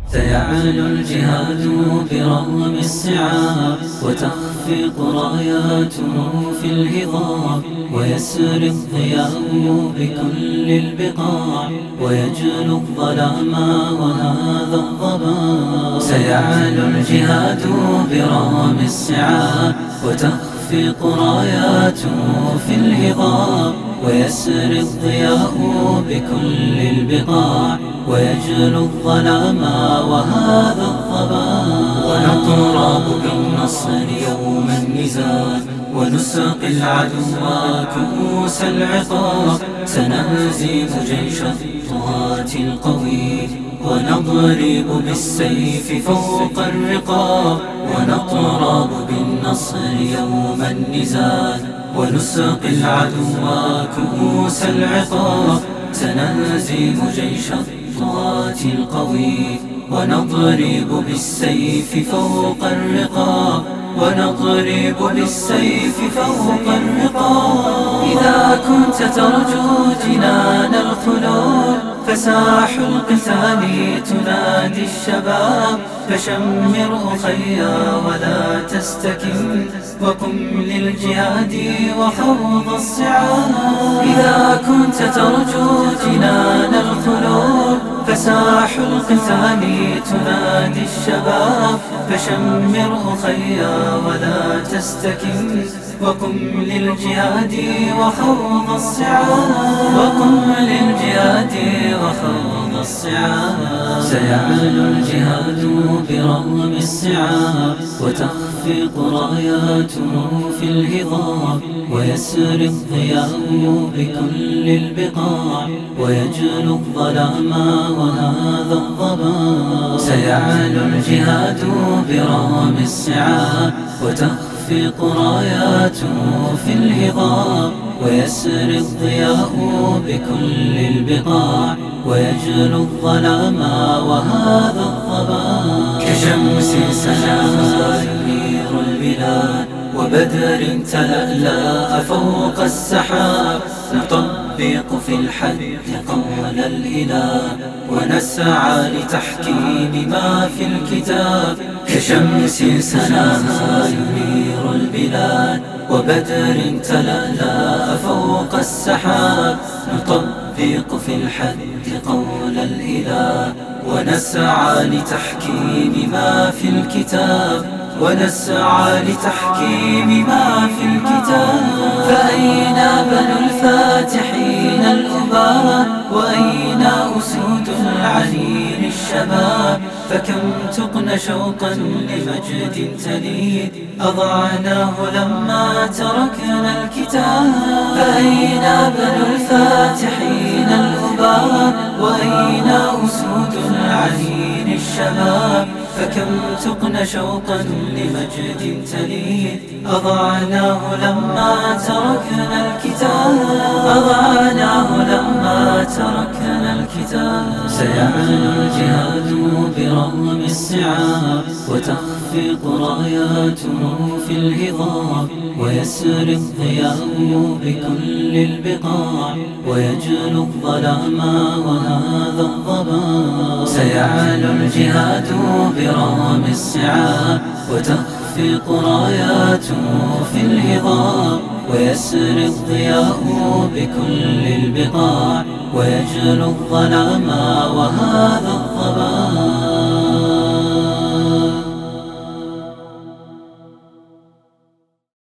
سيعلو الجهاد برغم الصعاب، وتخفق راياته في الهضاب، ويسري الضياء بكل البقاع، ويجلو الظلام وهذا الضباب. سيعلو الجهاد برغم الصعاب، وتخفق راياته في الهضاب، ويسري الضياء بكل البقاع، ويجلو الظلام وهذا الضباب. ونطراب بالنصر يوم النزال، ونسقي العدو كؤوس العقاب، سنهزم جيش الطغاة القوي، ونضرب بالسيف فوق الرقاب. ونطراب بالنصر يوم النزال، ونسقي العدو كؤوس العقاب، سنهزم جيش الطغاة القوي، ونضرب بالسيف فوق الرقاب. ونضرب بالسيف فوق الرقاب. إذا كنت ترجو جنان الخلود، فساح القتال تنادي الشباب، فشمر أخيا ولا تستكن، وقم للجهاد وخوض الصعاب. إذا كنت ترجو جنان الخلود، فساح القتال تنادي الشباب، فشمر أخيا ولا تستكن، وقم للجهاد وخوض الصعاب. وقم للجهاد وخوض الصعاب. سيعلو الجهاد برغم الصعاب، وتخفق راياته في الهضاب، ويسري الضياء بكل البقاع، ويجلو الظلام وهذا الضباب. سيعلو الجهاد برغم الصعاب، وتخفق راياته في الهضاب، ويسري الضياء بكل البقاع، ويجلو الظلام وهذا الضباب. كشمس سناها ينير البلاد، وبدر تلألأ فوق السحاب، نطبق في الحد قول الإله، ونسعى لتحكيم ما في الكتاب. كشمس سناها ينير البلاد، وبدر تلألأ فوق السحاب، نطبق في الحد قول الإله، ونسعى لتحكيم ما في الكتاب. ونسعى لتحكيم ما في الكتاب. فأين بنو الفاتحين الأباء، وأين أسود العنين الشباب؟ فكم تقن شوقا لمجد تليد، أضعناه لما تركنا الكتاب. فأين بنو الفاتحين الأباء، وأين أسود العنين الشباب؟ فكم تقن شوقا لمجد تليد، أضعناه لما تركنا الكتاب. أضعناه لما تركنا الكتاب. سيعلو الجهاد برغم الصعاب، وتخفق راياته في الهضاب، ويسري الضياء بكل البقاع، ويجلو الظلام وهذا الضباب. سيعلو الجهاد برغم الصعاب، وتخفق راياته في الهضاب، ويسري الضياء بكل البقاع، ويجلو الظلام وهذا الضباب.